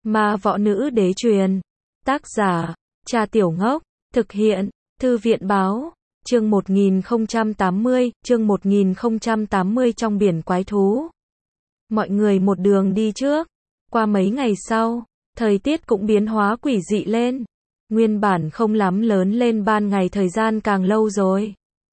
Ma võ nữ đế truyền. Tác giả, Trà Tiểu Ngốc. Thực hiện, Thư viện báo. Chương 1080, chương 1080 trong biển quái thú. Mọi người một đường đi trước. Qua mấy ngày sau, thời tiết cũng biến hóa quỷ dị lên. Nguyên bản không lắm lớn lên, ban ngày thời gian càng lâu rồi.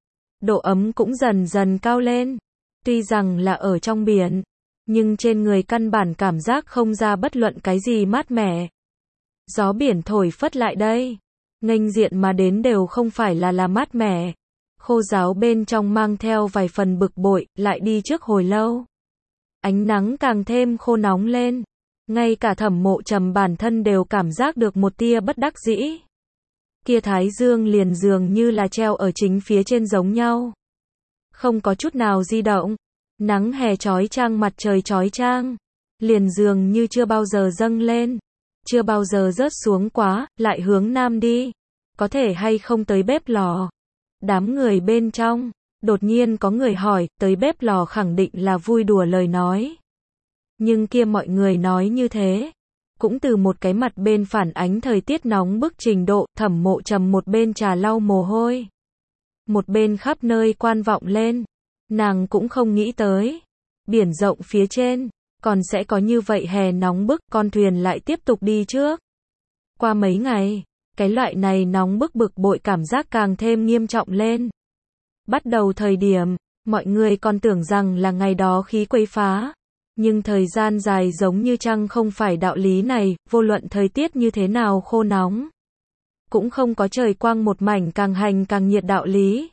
Độ ấm cũng dần dần cao lên. Tuy rằng là ở trong biển, nhưng trên người căn bản cảm giác không ra bất luận cái gì mát mẻ. Gió biển thổi phất lại đây, nghênh diện mà đến đều không phải là mát mẻ. Khô ráo bên trong mang theo vài phần bực bội, lại đi trước hồi lâu. Ánh nắng càng thêm khô nóng lên. Ngay cả Thẩm Mộ Trầm bản thân đều cảm giác được một tia bất đắc dĩ. Kia thái dương liền dường như là treo ở chính phía trên giống nhau. Không có chút nào di động. Nắng hè chói chang, mặt trời chói chang. Liền dường như chưa bao giờ dâng lên. Chưa bao giờ rớt xuống quá, lại hướng nam đi. Có thể hay không tới bếp lò? Đám người bên trong, đột nhiên có người hỏi, tới bếp lò khẳng định là vui đùa lời nói. Nhưng kia mọi người nói như thế, cũng từ một cái mặt bên phản ánh thời tiết nóng bức trình độ. Thẩm Mộ Trầm một bên trà lau mồ hôi, một bên khắp nơi quan vọng lên. Nàng cũng không nghĩ tới, biển rộng phía trên, còn sẽ có như vậy hè nóng bức. Con thuyền lại tiếp tục đi trước. Qua mấy ngày, cái loại này nóng bức bực bội cảm giác càng thêm nghiêm trọng lên. Bắt đầu thời điểm, mọi người còn tưởng rằng là ngày đó khí quấy phá. Nhưng thời gian dài giống như chăng không phải đạo lý này, vô luận thời tiết như thế nào khô nóng. Cũng không có trời quang một mảnh càng hành càng nhiệt đạo lý.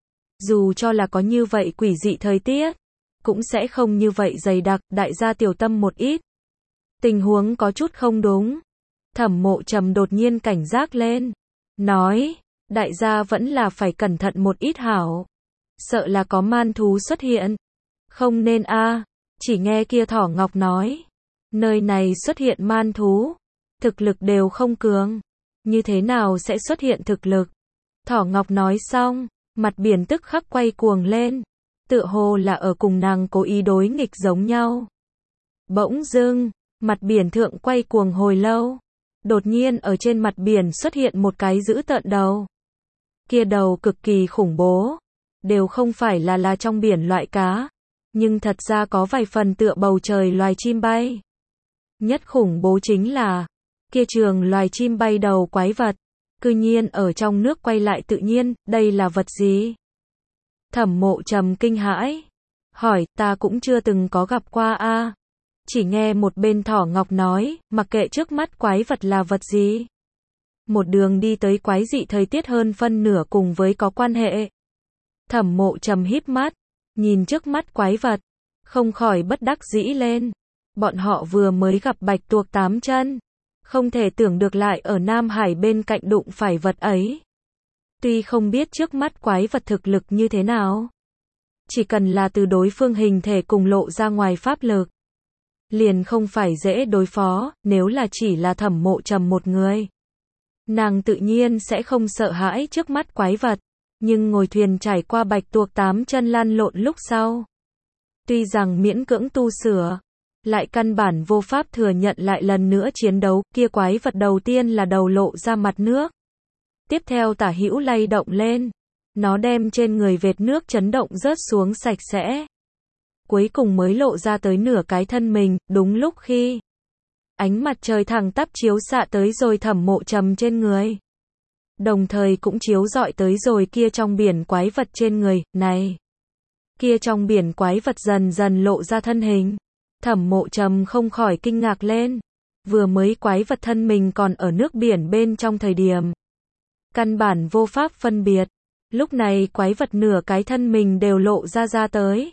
Dù cho là có như vậy quỷ dị thời tiết, cũng sẽ không như vậy dày đặc. Đại gia tiểu tâm một ít. Tình huống có chút không đúng. Thẩm Mộ Trầm đột nhiên cảnh giác lên. Nói, đại gia vẫn là phải cẩn thận một ít hảo. Sợ là có man thú xuất hiện. Không nên a. Chỉ nghe kia Thỏ Ngọc nói. Nơi này xuất hiện man thú. Thực lực đều không cường. Như thế nào sẽ xuất hiện thực lực? Thỏ Ngọc nói xong, mặt biển tức khắc quay cuồng lên. Tựa hồ là ở cùng nàng cố ý đối nghịch giống nhau. Bỗng dưng, mặt biển thượng quay cuồng hồi lâu. Đột nhiên ở trên mặt biển xuất hiện một cái dữ tợn đầu. Kia đầu cực kỳ khủng bố. Đều không phải là trong biển loại cá. Nhưng thật ra có vài phần tựa bầu trời loài chim bay. Nhất khủng bố chính là, kia trường loài chim bay đầu quái vật. Cư nhiên ở trong nước quay lại tự nhiên, đây là vật gì? Thẩm Mộ Trầm kinh hãi. Hỏi, ta cũng chưa từng có gặp qua a. Chỉ nghe một bên Thỏ Ngọc nói, mặc kệ trước mắt quái vật là vật gì. Một đường đi tới quái dị thời tiết hơn phân nửa cùng với có quan hệ. Thẩm Mộ Trầm híp mắt, nhìn trước mắt quái vật, không khỏi bất đắc dĩ lên. Bọn họ vừa mới gặp bạch tuộc 8 chân. Không thể tưởng được lại ở Nam Hải bên cạnh đụng phải vật ấy. Tuy không biết trước mắt quái vật thực lực như thế nào. Chỉ cần là từ đối phương hình thể cùng lộ ra ngoài pháp lực. Liền không phải dễ đối phó, nếu là chỉ là Thẩm Mộ Trầm một người. Nàng tự nhiên sẽ không sợ hãi trước mắt quái vật. Nhưng ngồi thuyền trải qua bạch tuộc 8 chân lăn lộn lúc sau. Tuy rằng miễn cưỡng tu sửa, lại căn bản vô pháp thừa nhận lại lần nữa chiến đấu. Kia quái vật đầu tiên là đầu lộ ra mặt nước. Tiếp theo tả hữu lay động lên. Nó đem trên người vệt nước chấn động rớt xuống sạch sẽ. Cuối cùng mới lộ ra tới nửa cái thân mình. Đúng lúc khi ánh mặt trời thẳng tắp chiếu xạ tới rồi Thẩm Mộ Trầm trên người. Đồng thời cũng chiếu rọi tới rồi kia trong biển quái vật trên người. Này! Kia trong biển quái vật dần dần lộ ra thân hình. Thẩm Mộ Trầm không khỏi kinh ngạc lên. Vừa mới quái vật thân mình còn ở nước biển bên trong thời điểm. Căn bản vô pháp phân biệt. Lúc này quái vật nửa cái thân mình đều lộ ra tới.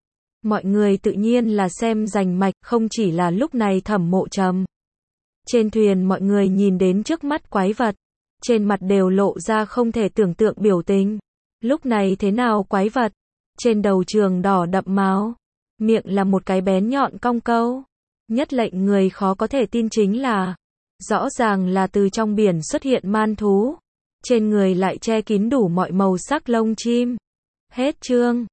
Mọi người tự nhiên là xem rành mạch, không chỉ là lúc này Thẩm Mộ Trầm. Trên thuyền mọi người nhìn đến trước mắt quái vật. Trên mặt đều lộ ra không thể tưởng tượng biểu tình. Lúc này thế nào quái vật? Trên đầu trường đỏ đậm máu. Miệng là một cái bén nhọn cong câu. Nhất lệnh người khó có thể tin chính là, rõ ràng là từ trong biển xuất hiện man thú. Trên người lại che kín đủ mọi màu sắc lông chim. Hết chương.